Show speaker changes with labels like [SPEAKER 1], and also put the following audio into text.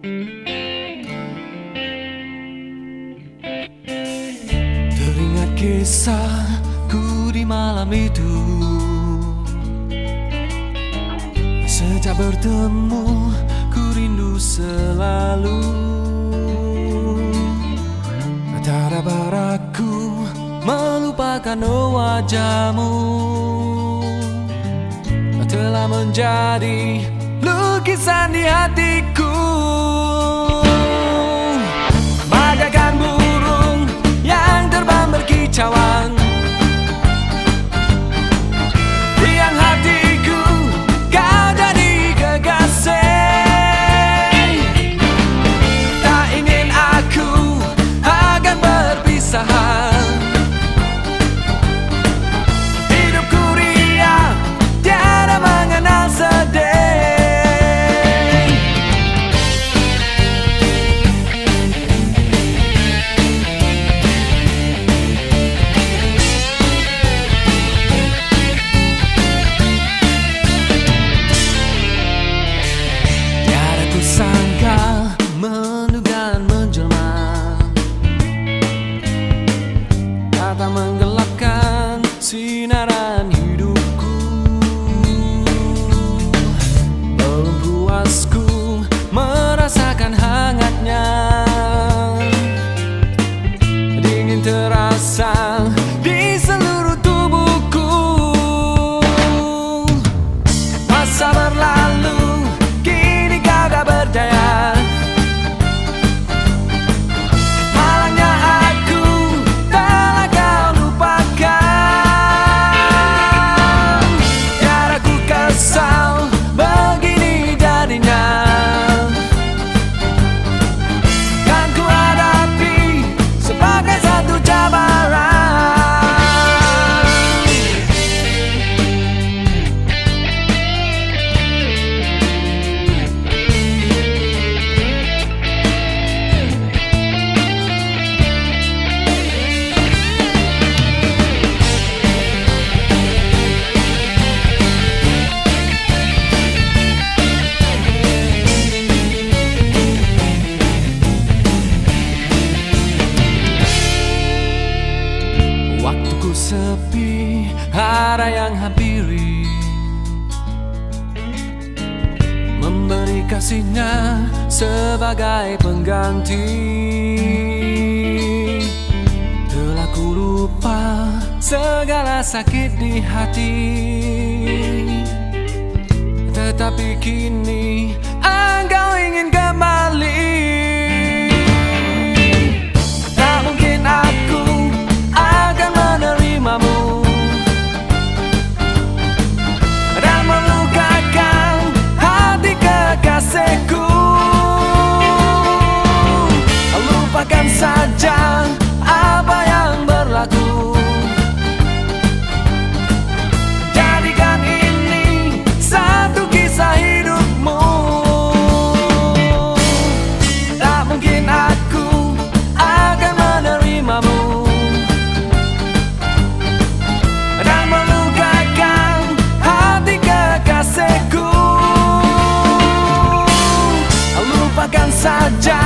[SPEAKER 1] Teringat kisahku di malam itu. Sejak bertemu ku rindu selalu. Tak dapat aku melupakan wajahmu. Telah menjadi lukisan di hatiku. Bagaikan burung yang terbang berkicauan, yang hatiku kau jadi kekasih. Tak ingin aku akan berpisahan. Hidupku riang, tiada mengenal sedih. Tiada ku sangka menduga menjelma, kata menggelapkan sinaran hidupku. Belum puasku merasakan hangatnya, dingin terasa di seluruh tubuhku. Masa berlalu, kini kau tak berdaya. Malangnya aku telah kau lupakan. Tiada ku kesal begini jadinya. Kan ku hadapi sebagai satu cabaran. Waktuku sepi, ada yang hampiri, memberi kasihnya sebagai pengganti. Telah ku lupa segala sakit di hati, tetapi kini engkau ingin kembali. Tak mungkin aku akan menerimamu dan melukakan hati kekasihku. Lupakan saja apa yang berlaku. Jadikan ini satu kisah hidupmu. Tak mungkin aku akan menerimamu dan melukakan hati kekasihku. Lupakan saja